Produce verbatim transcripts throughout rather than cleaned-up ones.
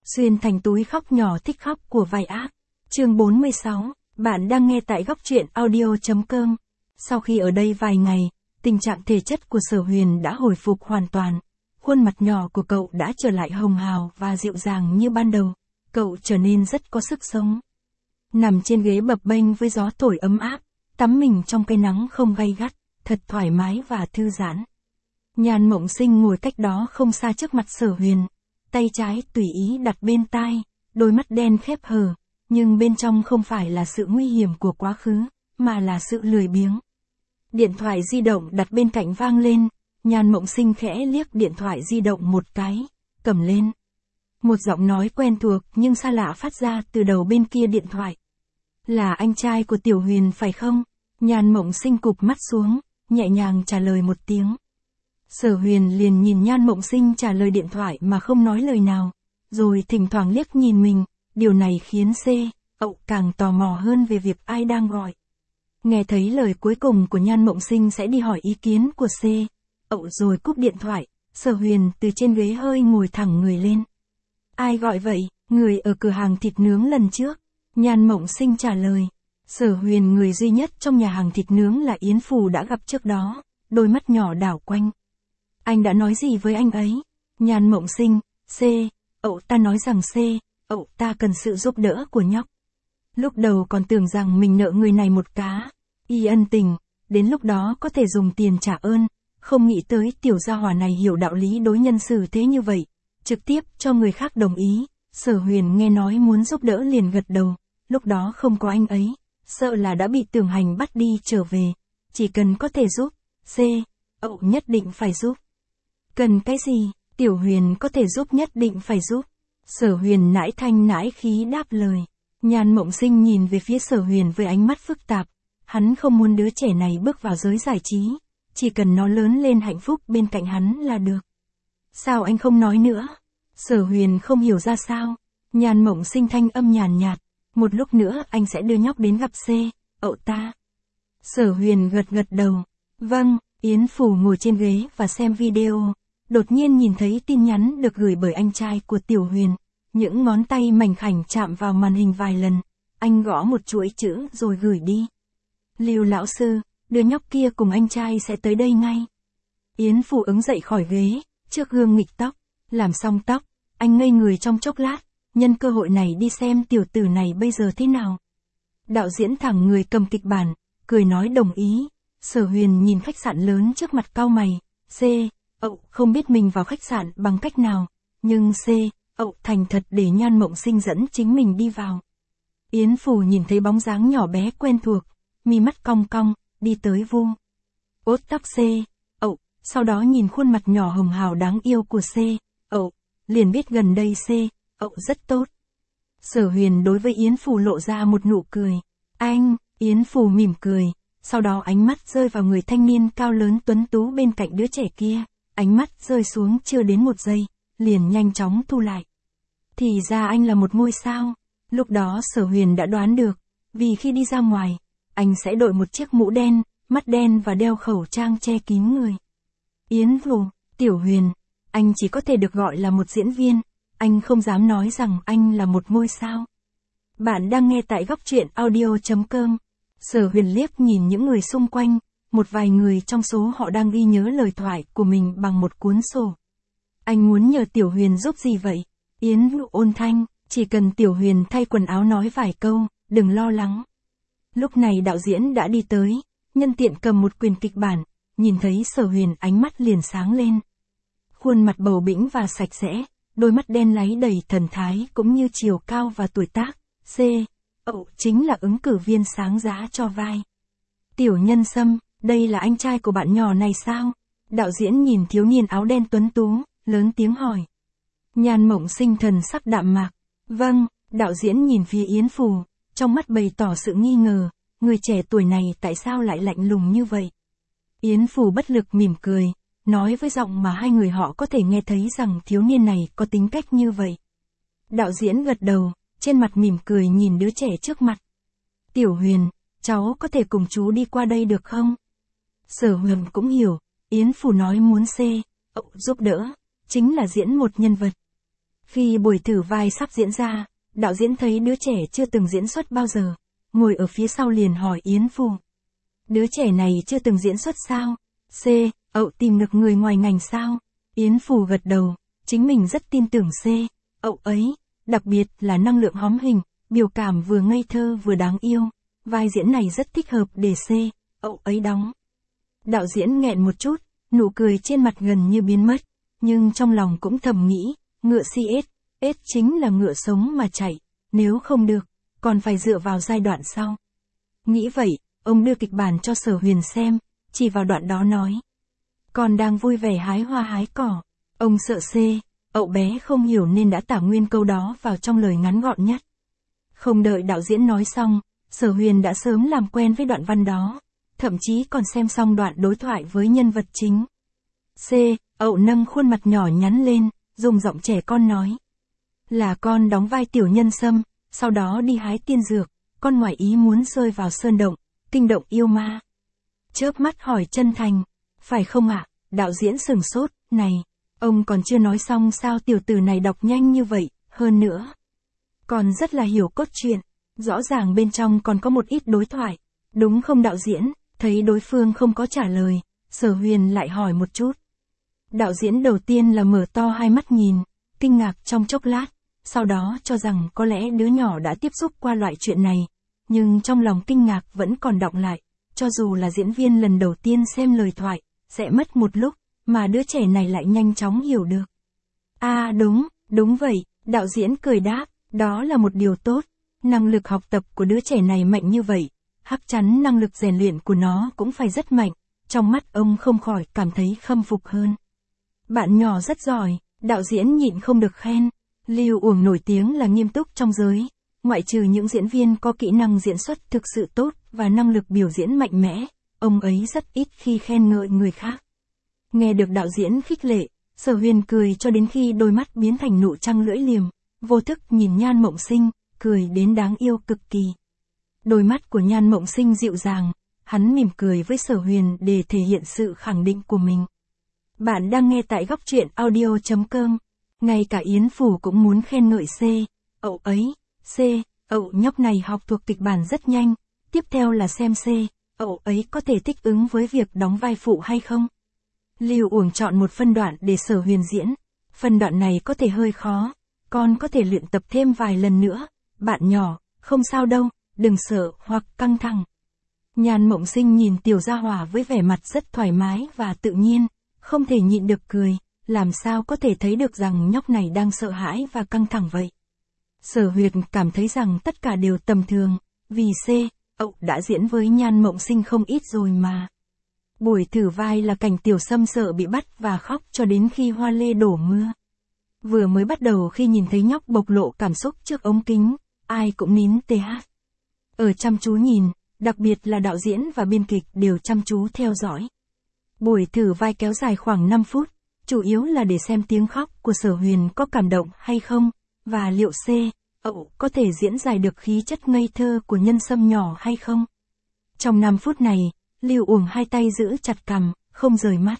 Xuyên thành túi khóc nhỏ thích khóc của vai ác. Chương bốn mươi sáu, bạn đang nghe tại góc truyện audio.com. Sau khi ở đây vài ngày, tình trạng thể chất của Sở Huyền đã hồi phục hoàn toàn. Khuôn mặt nhỏ của cậu đã trở lại hồng hào và dịu dàng như ban đầu. Cậu trở nên rất có sức sống. Nằm trên ghế bập bênh với gió thổi ấm áp, tắm mình trong cái nắng không gay gắt, thật thoải mái và thư giãn. Nhan Mộng Sinh ngồi cách đó không xa trước mặt Sở Huyền. Tay trái tùy ý đặt bên tai, đôi mắt đen khép hờ, nhưng bên trong không phải là sự nguy hiểm của quá khứ, mà là sự lười biếng. Điện thoại di động đặt bên cạnh vang lên, Nhan Mộng Sinh khẽ liếc điện thoại di động một cái, cầm lên. Một giọng nói quen thuộc nhưng xa lạ phát ra từ đầu bên kia điện thoại. Là anh trai của Tiểu Huyền phải không? Nhan Mộng Sinh cụp mắt xuống, nhẹ nhàng trả lời một tiếng. Sở Huyền liền nhìn Nhan Mộng Sinh trả lời điện thoại mà không nói lời nào, rồi thỉnh thoảng liếc nhìn mình, điều này khiến C, ậu càng tò mò hơn về việc ai đang gọi. Nghe thấy lời cuối cùng của Nhan Mộng Sinh sẽ đi hỏi ý kiến của C, ậu rồi cúp điện thoại, Sở Huyền từ trên ghế hơi ngồi thẳng người lên. Ai gọi vậy? Người ở cửa hàng thịt nướng lần trước. Nhan Mộng Sinh trả lời. Sở Huyền người duy nhất trong nhà hàng thịt nướng là Yến Phù đã gặp trước đó, đôi mắt nhỏ đảo quanh. Anh đã nói gì với anh ấy? Nhan Mộng Sinh, C, ậu ta nói rằng C, ậu ta cần sự giúp đỡ của nhóc. Lúc đầu còn tưởng rằng mình nợ người này một cá, y ân tình, đến lúc đó có thể dùng tiền trả ơn, không nghĩ tới tiểu gia hỏa này hiểu đạo lý đối nhân xử thế như vậy, trực tiếp cho người khác đồng ý. Sở Huyền nghe nói muốn giúp đỡ liền gật đầu, lúc đó không có anh ấy, sợ là đã bị Tưởng Hành bắt đi trở về, chỉ cần có thể giúp, C, ậu nhất định phải giúp. Cần cái gì? Tiểu Huyền có thể giúp nhất định phải giúp. Sở Huyền nãi thanh nãi khí đáp lời. Nhan Mộng Sinh nhìn về phía Sở Huyền với ánh mắt phức tạp. Hắn không muốn đứa trẻ này bước vào giới giải trí. Chỉ cần nó lớn lên hạnh phúc bên cạnh hắn là được. Sao anh không nói nữa? Sở Huyền không hiểu ra sao. Nhan Mộng Sinh thanh âm nhàn nhạt. Một lúc nữa anh sẽ đưa nhóc đến gặp C, ậu ta. Sở Huyền gật gật đầu. Vâng. Yến Phù ngồi trên ghế và xem video. Đột nhiên nhìn thấy tin nhắn được gửi bởi anh trai của Tiểu Huyền. Những ngón tay mảnh khảnh chạm vào màn hình vài lần. Anh gõ một chuỗi chữ rồi gửi đi. Lưu lão sư, đứa nhóc kia cùng anh trai sẽ tới đây ngay. Yến Phù ứng dậy khỏi ghế, trước gương nghịch tóc. Làm xong tóc, anh ngây người trong chốc lát. Nhân cơ hội này đi xem tiểu tử này bây giờ thế nào. Đạo diễn thẳng người cầm kịch bản, cười nói đồng ý. Sở Huyền nhìn khách sạn lớn trước mặt cau mày. C, ậu không biết mình vào khách sạn bằng cách nào, nhưng C, ậu thành thật để Nhan Mộng Sinh dẫn chính mình đi vào. Yến Phù nhìn thấy bóng dáng nhỏ bé quen thuộc, mi mắt cong cong, đi tới vu ốt tóc C, ậu, sau đó nhìn khuôn mặt nhỏ hồng hào đáng yêu của C, ậu, liền biết gần đây C, ậu rất tốt. Sở Huyền đối với Yến Phù lộ ra một nụ cười. Anh, Yến Phù mỉm cười. Sau đó ánh mắt rơi vào người thanh niên cao lớn tuấn tú bên cạnh đứa trẻ kia, ánh mắt rơi xuống chưa đến một giây, liền nhanh chóng thu lại. Thì ra anh là một ngôi sao, lúc đó Sở Huyền đã đoán được, vì khi đi ra ngoài, anh sẽ đội một chiếc mũ đen, mắt đen và đeo khẩu trang che kín người. Yến Phù, Tiểu Huyền, anh chỉ có thể được gọi là một diễn viên, anh không dám nói rằng anh là một ngôi sao. Bạn đang nghe tại góc truyện audio.com. Sở Huyền liếc nhìn những người xung quanh, một vài người trong số họ đang ghi nhớ lời thoại của mình bằng một cuốn sổ. Anh muốn nhờ Tiểu Huyền giúp gì vậy? Yến Vũ ôn thanh, chỉ cần Tiểu Huyền thay quần áo nói vài câu, đừng lo lắng. Lúc này đạo diễn đã đi tới, nhân tiện cầm một quyển kịch bản, nhìn thấy Sở Huyền ánh mắt liền sáng lên. Khuôn mặt bầu bĩnh và sạch sẽ, đôi mắt đen láy đầy thần thái cũng như chiều cao và tuổi tác, C. Ậu chính là ứng cử viên sáng giá cho vai. Tiểu Nhân Sâm, đây là anh trai của bạn nhỏ này sao? Đạo diễn nhìn thiếu niên áo đen tuấn tú, lớn tiếng hỏi. Nhan Mộng Sinh thần sắc đạm mạc. Vâng, đạo diễn nhìn phía Yến Phù, trong mắt bày tỏ sự nghi ngờ, người trẻ tuổi này tại sao lại lạnh lùng như vậy? Yến Phù bất lực mỉm cười, nói với giọng mà hai người họ có thể nghe thấy rằng thiếu niên này có tính cách như vậy. Đạo diễn gật đầu. Trên mặt mỉm cười nhìn đứa trẻ trước mặt. Tiểu Huyền, cháu có thể cùng chú đi qua đây được không? Sở Huyền cũng hiểu, Yến Phù nói muốn C, ậu giúp đỡ, chính là diễn một nhân vật. Khi buổi thử vai sắp diễn ra, đạo diễn thấy đứa trẻ chưa từng diễn xuất bao giờ, ngồi ở phía sau liền hỏi Yến Phù. Đứa trẻ này chưa từng diễn xuất sao? C. Ậu tìm được người ngoài ngành sao? Yến Phù gật đầu, chính mình rất tin tưởng C. Ậu ấy, đặc biệt là năng lượng hóm hình, biểu cảm vừa ngây thơ vừa đáng yêu, vai diễn này rất thích hợp để C. Ậu ấy đóng. Đạo diễn nghẹn một chút, nụ cười trên mặt gần như biến mất, nhưng trong lòng cũng thầm nghĩ, ngựa xê ét, S chính là ngựa sống mà chạy, nếu không được, còn phải dựa vào giai đoạn sau. Nghĩ vậy, ông đưa kịch bản cho Sở Huyền xem, chỉ vào đoạn đó nói. Còn đang vui vẻ hái hoa hái cỏ, ông sợ C. Ậu bé không hiểu nên đã tả nguyên câu đó vào trong lời ngắn gọn nhất. Không đợi đạo diễn nói xong, Sở Huyền đã sớm làm quen với đoạn văn đó, thậm chí còn xem xong đoạn đối thoại với nhân vật chính. C. Ậu nâng khuôn mặt nhỏ nhắn lên, dùng giọng trẻ con nói. Là con đóng vai tiểu nhân Sâm, sau đó đi hái tiên dược, con ngoài ý muốn rơi vào sơn động, kinh động yêu ma. Chớp mắt hỏi chân thành, phải không ạ? Đạo diễn sừng sốt, này, ông còn chưa nói xong sao tiểu tử này đọc nhanh như vậy, hơn nữa. Còn rất là hiểu cốt truyện, rõ ràng bên trong còn có một ít đối thoại, đúng không đạo diễn? Thấy đối phương không có trả lời, Sở Huyền lại hỏi một chút. Đạo diễn đầu tiên là mở to hai mắt nhìn, kinh ngạc trong chốc lát, sau đó cho rằng có lẽ đứa nhỏ đã tiếp xúc qua loại chuyện này, nhưng trong lòng kinh ngạc vẫn còn đọng lại, cho dù là diễn viên lần đầu tiên xem lời thoại, sẽ mất một lúc, mà đứa trẻ này lại nhanh chóng hiểu được. À đúng, đúng vậy, đạo diễn cười đáp, đó là một điều tốt, năng lực học tập của đứa trẻ này mạnh như vậy, chắc chắn năng lực rèn luyện của nó cũng phải rất mạnh, trong mắt ông không khỏi cảm thấy khâm phục hơn. Bạn nhỏ rất giỏi, đạo diễn nhịn không được khen, Lưu Uổng nổi tiếng là nghiêm túc trong giới, ngoại trừ những diễn viên có kỹ năng diễn xuất thực sự tốt và năng lực biểu diễn mạnh mẽ, ông ấy rất ít khi khen ngợi người khác. Nghe được đạo diễn khích lệ, Sở Huyền cười cho đến khi đôi mắt biến thành nụ trăng lưỡi liềm, vô thức nhìn Nhan Mộng Sinh, cười đến đáng yêu cực kỳ. Đôi mắt của Nhan Mộng Sinh dịu dàng, hắn mỉm cười với Sở Huyền để thể hiện sự khẳng định của mình. Bạn đang nghe tại góc truyện audio chấm com. Ngay cả Yến Phù cũng muốn khen ngợi C. Ậu ấy, C. Ậu nhóc này học thuộc kịch bản rất nhanh, tiếp theo là xem C. Ậu ấy có thể thích ứng với việc đóng vai phụ hay không? Lưu Uổng chọn một phân đoạn để Sở Huyền diễn, phân đoạn này có thể hơi khó, con có thể luyện tập thêm vài lần nữa, bạn nhỏ, không sao đâu, đừng sợ hoặc căng thẳng. Nhan Mộng Sinh nhìn Tiểu Gia Hỏa với vẻ mặt rất thoải mái và tự nhiên, không thể nhịn được cười, làm sao có thể thấy được rằng nhóc này đang sợ hãi và căng thẳng vậy. Sở Huyền cảm thấy rằng tất cả đều tầm thường, vì C. Ậu đã diễn với Nhan Mộng Sinh không ít rồi mà. Buổi thử vai là cảnh Tiểu Sâm sợ bị bắt và khóc cho đến khi hoa lê đổ mưa. Vừa mới bắt đầu khi nhìn thấy nhóc bộc lộ cảm xúc trước ống kính, ai cũng nín tê hát. Ở chăm chú nhìn, đặc biệt là đạo diễn và biên kịch đều chăm chú theo dõi. Buổi thử vai kéo dài khoảng năm phút, chủ yếu là để xem tiếng khóc của Sở Huyền có cảm động hay không, và liệu C. Ậu có thể diễn giải được khí chất ngây thơ của nhân Sâm nhỏ hay không. Trong năm phút này, Lưu Uổng hai tay giữ chặt cằm, không rời mắt.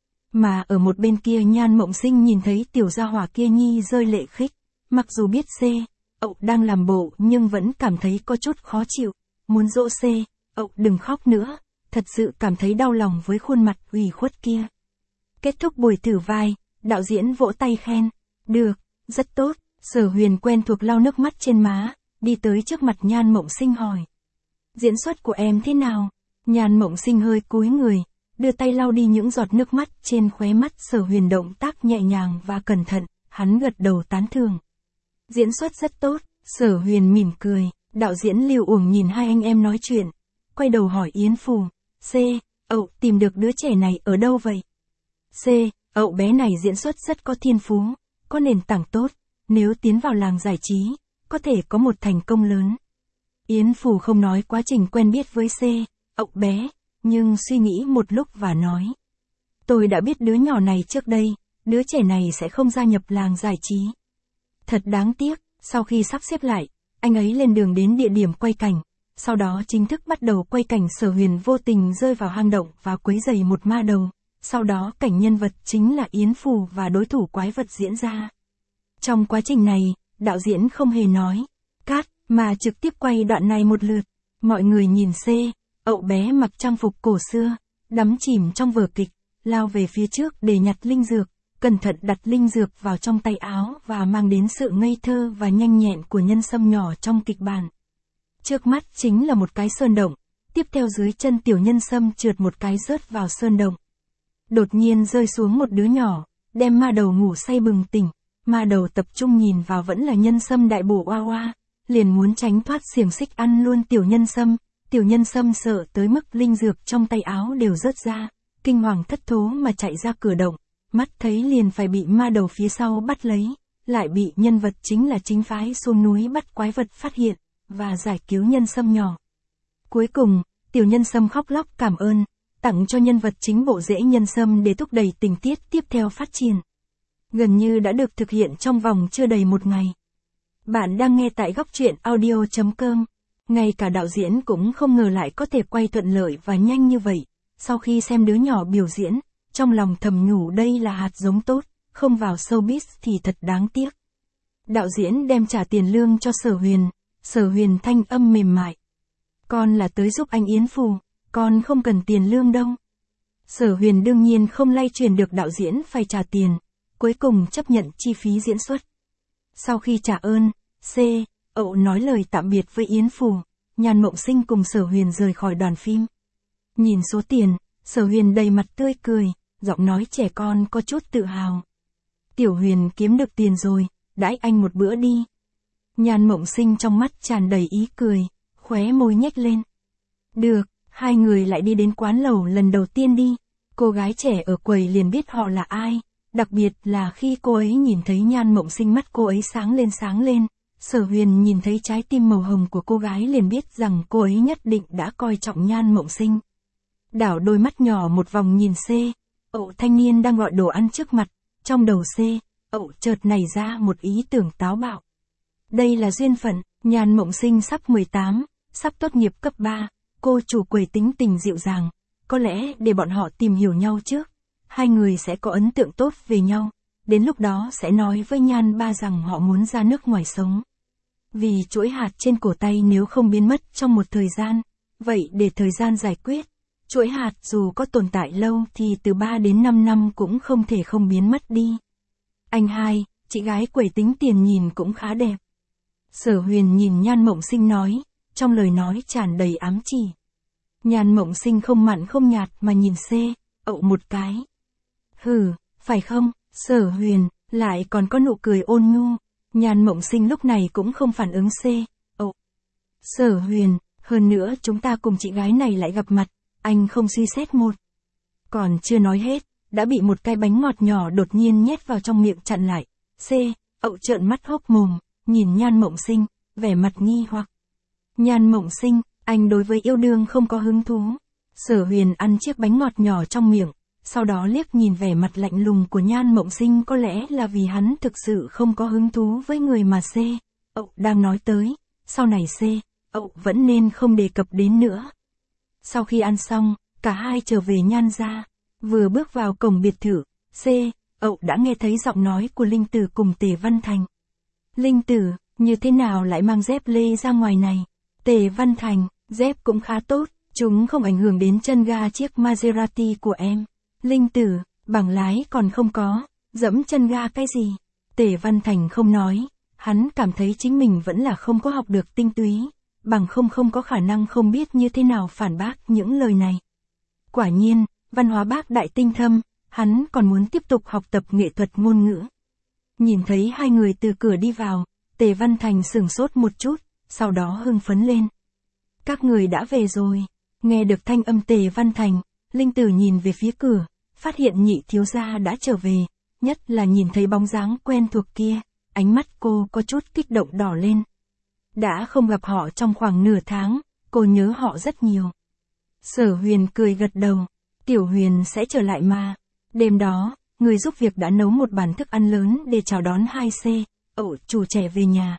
Mà ở một bên kia Nhan Mộng Sinh nhìn thấy Tiểu Gia Hỏa kia nhi rơi lệ khích, mặc dù biết C. Ậu đang làm bộ nhưng vẫn cảm thấy có chút khó chịu, muốn dỗ C. Ậu đừng khóc nữa, thật sự cảm thấy đau lòng với khuôn mặt ủy khuất kia. Kết thúc buổi thử vai, đạo diễn vỗ tay khen, được, rất tốt. Sở Huyền quen thuộc lau nước mắt trên má, đi tới trước mặt Nhan Mộng Sinh hỏi. Diễn xuất của em thế nào? Nhan Mộng Sinh hơi cúi người, đưa tay lau đi những giọt nước mắt trên khóe mắt. Sở Huyền động tác nhẹ nhàng và cẩn thận, hắn gật đầu tán thưởng. Diễn xuất rất tốt, Sở Huyền mỉm cười, đạo diễn Lưu Uổng nhìn hai anh em nói chuyện, quay đầu hỏi Yến Phù, C. Ậu tìm được đứa trẻ này ở đâu vậy? C. Ậu bé này diễn xuất rất có thiên phú, có nền tảng tốt. Nếu tiến vào làng giải trí, có thể có một thành công lớn. Yến Phù không nói quá trình quen biết với C. Ậu bé, nhưng suy nghĩ một lúc và nói. Tôi đã biết đứa nhỏ này trước đây, đứa trẻ này sẽ không gia nhập làng giải trí. Thật đáng tiếc, sau khi sắp xếp lại, anh ấy lên đường đến địa điểm quay cảnh, sau đó chính thức bắt đầu quay cảnh Sở Huyền vô tình rơi vào hang động và quấy rầy một ma đầu, sau đó cảnh nhân vật chính là Yến Phù và đối thủ quái vật diễn ra. Trong quá trình này, đạo diễn không hề nói cắt, mà trực tiếp quay đoạn này một lượt. Mọi người nhìn C, ậu bé mặc trang phục cổ xưa, đắm chìm trong vở kịch, lao về phía trước để nhặt linh dược, cẩn thận đặt linh dược vào trong tay áo và mang đến sự ngây thơ và nhanh nhẹn của nhân sâm nhỏ trong kịch bản. Trước mắt chính là một cái sơn động, tiếp theo dưới chân tiểu nhân sâm trượt một cái rớt vào sơn động. Đột nhiên rơi xuống một đứa nhỏ, đem ma đầu ngủ say bừng tỉnh, ma đầu tập trung nhìn vào vẫn là nhân sâm đại bổ oa oa, liền muốn tránh thoát xiềng xích ăn luôn tiểu nhân sâm, tiểu nhân sâm sợ tới mức linh dược trong tay áo đều rớt ra, kinh hoàng thất thố mà chạy ra cửa động, mắt thấy liền phải bị ma đầu phía sau bắt lấy, lại bị nhân vật chính là chính phái xuống núi bắt quái vật phát hiện, và giải cứu nhân sâm nhỏ. Cuối cùng, tiểu nhân sâm khóc lóc cảm ơn, tặng cho nhân vật chính bộ rễ nhân sâm để thúc đẩy tình tiết tiếp theo phát triển. Gần như đã được thực hiện trong vòng chưa đầy một ngày. Bạn đang nghe tại góc truyện audio chấm com. Ngay cả đạo diễn cũng không ngờ lại có thể quay thuận lợi và nhanh như vậy. Sau khi xem đứa nhỏ biểu diễn, trong lòng thầm nhủ đây là hạt giống tốt, không vào showbiz thì thật đáng tiếc. Đạo diễn đem trả tiền lương cho Sở Huyền, Sở Huyền thanh âm mềm mại. Con là tới giúp anh Yến Phù, con không cần tiền lương đâu. Sở Huyền đương nhiên không lay truyền được đạo diễn phải trả tiền, cuối cùng chấp nhận chi phí diễn xuất. Sau khi trả ơn, C, ậu nói lời tạm biệt với Yến Phù, Nhan Mộng Sinh cùng Sở Huyền rời khỏi đoàn phim. Nhìn số tiền, Sở Huyền đầy mặt tươi cười, giọng nói trẻ con có chút tự hào. Tiểu Huyền kiếm được tiền rồi, đãi anh một bữa đi. Nhan Mộng Sinh trong mắt tràn đầy ý cười, khóe môi nhếch lên. Được, hai người lại đi đến quán lẩu lần đầu tiên đi. Cô gái trẻ ở quầy liền biết họ là ai, đặc biệt là khi cô ấy nhìn thấy Nhan Mộng Sinh mắt cô ấy sáng lên sáng lên. Sở Huyền nhìn thấy trái tim màu hồng của cô gái liền biết rằng cô ấy nhất định đã coi trọng Nhan Mộng Sinh. Đảo đôi mắt nhỏ một vòng nhìn C, ậu thanh niên đang gọi đồ ăn trước mặt, trong đầu C, ậu chợt nảy ra một ý tưởng táo bạo. Đây là duyên phận, Nhan Mộng Sinh sắp mười tám, sắp tốt nghiệp cấp ba, cô chủ quầy tính tình dịu dàng, có lẽ để bọn họ tìm hiểu nhau trước, hai người sẽ có ấn tượng tốt về nhau, đến lúc đó sẽ nói với Nhan ba rằng họ muốn ra nước ngoài sống. Vì chuỗi hạt trên cổ tay nếu không biến mất trong một thời gian, vậy để thời gian giải quyết, chuỗi hạt dù có tồn tại lâu thì từ ba đến năm năm cũng không thể không biến mất đi. Anh hai, chị gái quầy tính tiền nhìn cũng khá đẹp. Sở Huyền nhìn Nhan Mộng Sinh nói, trong lời nói tràn đầy ám chỉ. Nhan Mộng Sinh không mặn không nhạt mà nhìn C, ậu một cái. Hừ, phải không, Sở Huyền, lại còn có nụ cười ôn nhu. Nhan Mộng Sinh lúc này cũng không phản ứng C, ậu. Sở Huyền, hơn nữa chúng ta cùng chị gái này lại gặp mặt, anh không suy xét một. Còn chưa nói hết, đã bị một cái bánh ngọt nhỏ đột nhiên nhét vào trong miệng chặn lại. C, ậu trợn mắt hốc mồm, nhìn Nhan Mộng Sinh, vẻ mặt nghi hoặc. Nhan Mộng Sinh, anh đối với yêu đương không có hứng thú. Sở Huyền ăn chiếc bánh ngọt nhỏ trong miệng, sau đó liếc nhìn vẻ mặt lạnh lùng của Nhan Mộng Sinh, có lẽ là vì hắn thực sự không có hứng thú với người mà C, ậu đang nói tới, sau này C, ậu vẫn nên không đề cập đến nữa. Sau khi ăn xong, cả hai trở về Nhan gia, vừa bước vào cổng biệt thự, C, ậu đã nghe thấy giọng nói của Linh Tử cùng Tề Văn Thành. Linh Tử, như thế nào lại mang dép lê ra ngoài này? Tề Văn Thành, dép cũng khá tốt, chúng không ảnh hưởng đến chân ga chiếc Maserati của em. Linh Tử, bảng lái còn không có, dẫm chân ga cái gì? Tề Văn Thành không nói, hắn cảm thấy chính mình vẫn là không có học được tinh túy, bằng không không có khả năng không biết như thế nào phản bác những lời này. Quả nhiên, văn hóa bác đại tinh thâm, hắn còn muốn tiếp tục học tập nghệ thuật ngôn ngữ. Nhìn thấy hai người từ cửa đi vào, Tề Văn Thành sửng sốt một chút, sau đó hưng phấn lên. Các người đã về rồi. Nghe được thanh âm Tề Văn Thành, Linh Tử nhìn về phía cửa, phát hiện nhị thiếu gia đã trở về, nhất là nhìn thấy bóng dáng quen thuộc kia, ánh mắt cô có chút kích động đỏ lên. Đã không gặp họ trong khoảng nửa tháng, cô nhớ họ rất nhiều. Sở Huyền cười gật đầu, Tiểu Huyền sẽ trở lại mà. Đêm đó, người giúp việc đã nấu một bàn thức ăn lớn để chào đón hai C, ậu chủ trẻ về nhà.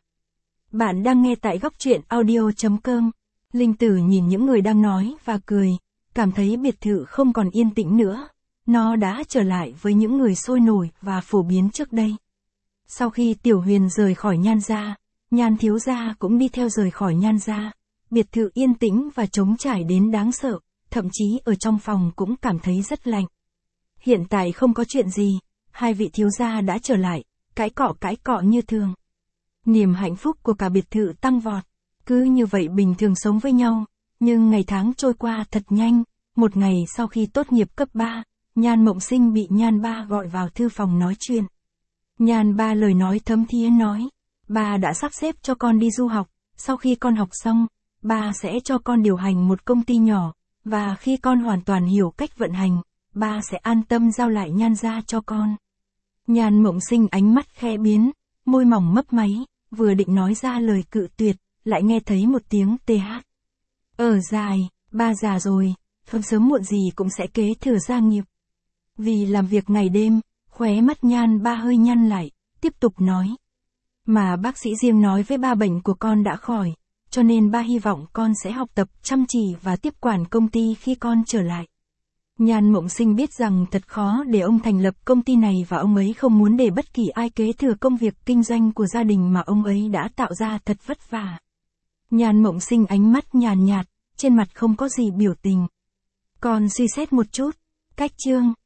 Bạn đang nghe tại góc truyện audio chấm com. Linh Tử nhìn những người đang nói và cười, cảm thấy biệt thự không còn yên tĩnh nữa. Nó đã trở lại với những người sôi nổi và phổ biến trước đây. Sau khi Tiểu Huyền rời khỏi Nhan gia, Nhan thiếu gia cũng đi theo rời khỏi Nhan gia. Biệt thự yên tĩnh và trống trải đến đáng sợ, thậm chí ở trong phòng cũng cảm thấy rất lạnh. Hiện tại không có chuyện gì, hai vị thiếu gia đã trở lại, cãi cọ cãi cọ như thường. Niềm hạnh phúc của cả biệt thự tăng vọt, cứ như vậy bình thường sống với nhau, nhưng ngày tháng trôi qua thật nhanh. Một ngày sau khi tốt nghiệp cấp ba, Nhan Mộng Sinh bị Nhan ba gọi vào thư phòng nói chuyện. Nhan ba lời nói thấm thía nói, ba đã sắp xếp cho con đi du học, sau khi con học xong, ba sẽ cho con điều hành một công ty nhỏ, và khi con hoàn toàn hiểu cách vận hành, ba sẽ an tâm giao lại Nhan gia cho con. Nhan Mộng Sinh ánh mắt khẽ biến, môi mỏng mấp máy, vừa định nói ra lời cự tuyệt, lại nghe thấy một tiếng tê hát. Ở dài, ba già rồi, không sớm muộn gì cũng sẽ kế thừa gia nghiệp. Vì làm việc ngày đêm, khóe mắt Nhan ba hơi nhăn lại, tiếp tục nói. Mà bác sĩ riêng nói với ba bệnh của con đã khỏi, cho nên ba hy vọng con sẽ học tập chăm chỉ và tiếp quản công ty khi con trở lại. Nhan Mộng Sinh biết rằng thật khó để ông thành lập công ty này và ông ấy không muốn để bất kỳ ai kế thừa công việc kinh doanh của gia đình mà ông ấy đã tạo ra thật vất vả. Nhan Mộng Sinh ánh mắt nhàn nhạt, trên mặt không có gì biểu tình. Con suy xét một chút, cách chương.